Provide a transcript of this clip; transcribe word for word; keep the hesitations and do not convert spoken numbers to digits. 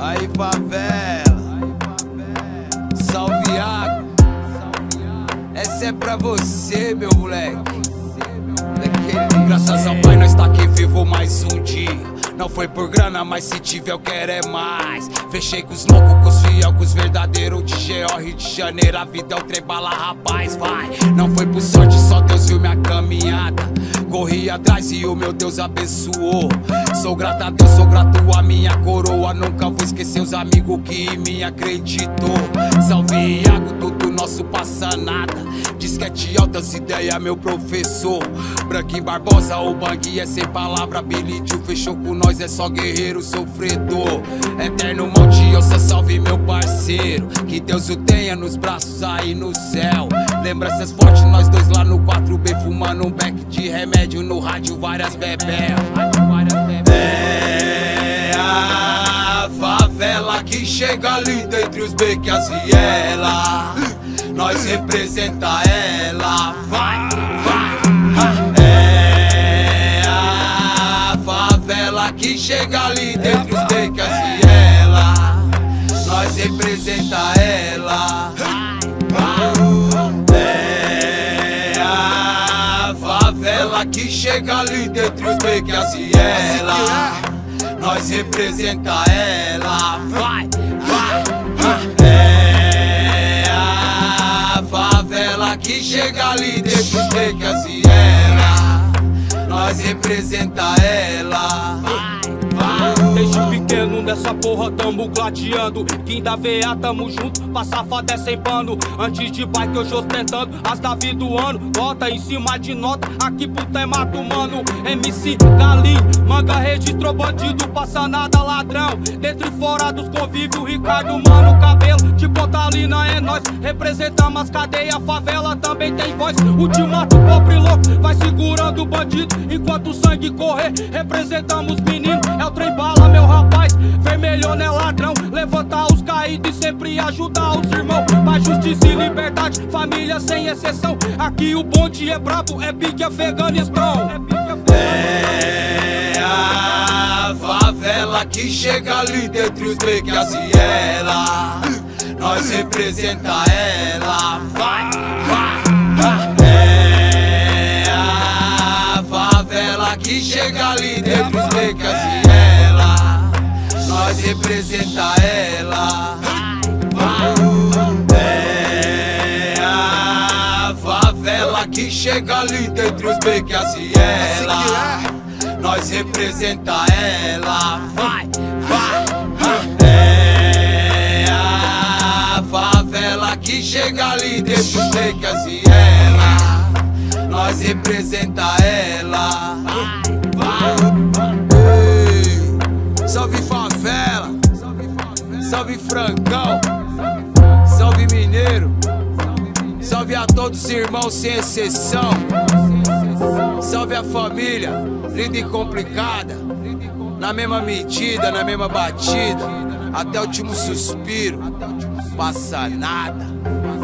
Aí, favela, salve água. Essa é pra você, meu moleque. Daquele... Graças ao Pai nós tá aqui vivo mais um dia. Não foi por grana, mas se tiver eu quero é mais. Fechei com os loucos, com os fiel, com os verdadeiros de G O, Rio de Janeiro. A vida é o trem bala, rapaz, vai. Não foi por sorte, só Deus viu minha caminhada. Corri atrás e o meu Deus abençoou. Sou grato a Deus, sou grato a minha coroa. Nunca vou esquecer os amigos que em mim acreditou. Salve Iago, tudo nosso passa nada. Disquete altas ideias, meu professor. Branquinho Barbosa, o Bang é sem palavra. Billy Joe fechou com nós, é só guerreiro sofredor. Eterno Monte, eu só salve meu parceiro. Que Deus o tenha nos braços aí no céu. Lembranças fortes, nós dois lá no quatro B fumando um beck de remédio no rádio, várias bebel. É a favela que chega ali dentre os becos e as vielas. Nós representa ela, vai, vai. É a favela que chega ali dentre os becos e as vielas. Nós representa ela, vai. É a favela que chega ali dentre os becos e as vielas. Nós representa ela, vai, vai. É a favela que chega ali dentro dos becos e as vielas. Nós representa ela, vai, vai. Desde pequeno nessa porra tamo gladiando. Quinta V A tamo junto, pra safada é sem pano. Antes de bike hoje ostentando as da vida do ano. Bota em cima de nota, aqui pro tema do mano. M C Galinho, manga registrou bandido, passa nada ladrão. Dentro e fora dos convívios, Ricardo, mano, cabelo de Pontalina é nós. Representamos as cadeias, favela também tem voz. Ultimato, pobre louco, vai segurando o bandido. Enquanto o sangue correr, representamos menino. É o trem bala, meu rapaz, vermelho não é ladrão. Levantar os caídos e sempre ajudar os irmãos. Pra justiça e liberdade, família sem exceção. Aqui o bonde é brabo, é pique Afeganistão. É a favela que chega ali dentre os becos e as vielas. Nós representa ela, vai, vai. É a favela que chega ali dentre os becos e as vielas. Nós representa ela, vai. É a favela que chega ali dentre os becos e as vielas. Nós representa ela, vai, vai. É a favela que chega ali dentre os becos e as vielas. Nós representa ela, vai, vai. Salve favela, salve Francão, salve Mineiro, salve a todos os irmãos sem exceção. Salve a família, linda e complicada, na mesma medida, na mesma batida, até o último suspiro, passa nada.